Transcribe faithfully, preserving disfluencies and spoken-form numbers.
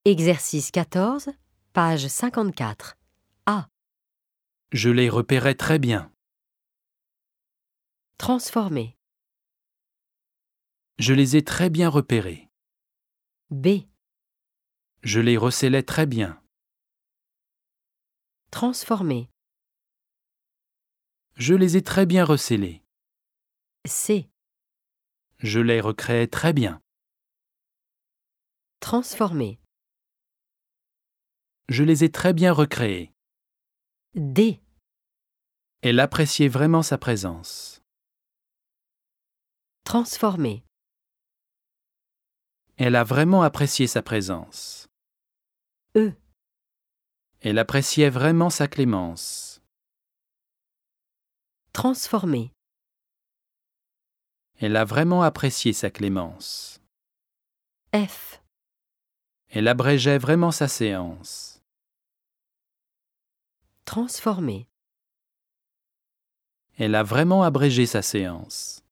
Exercice quatorze, page cinquante-quatre. A. Je les repérais très bien. Transformer. Je les ai très bien repérés. B. Je les recélais très bien. Transformer. Je les ai très bien recélés. C. Je les recréais très bien. Transformer. Je les ai très bien recréés. D. Elle appréciait vraiment sa présence. Transformer. Elle a vraiment apprécié sa présence. E. Elle appréciait vraiment sa clémence. Transformer. Elle a vraiment apprécié sa clémence. F. Elle abrégeait vraiment sa séance. Transformer. Elle a vraiment abrégé sa séance.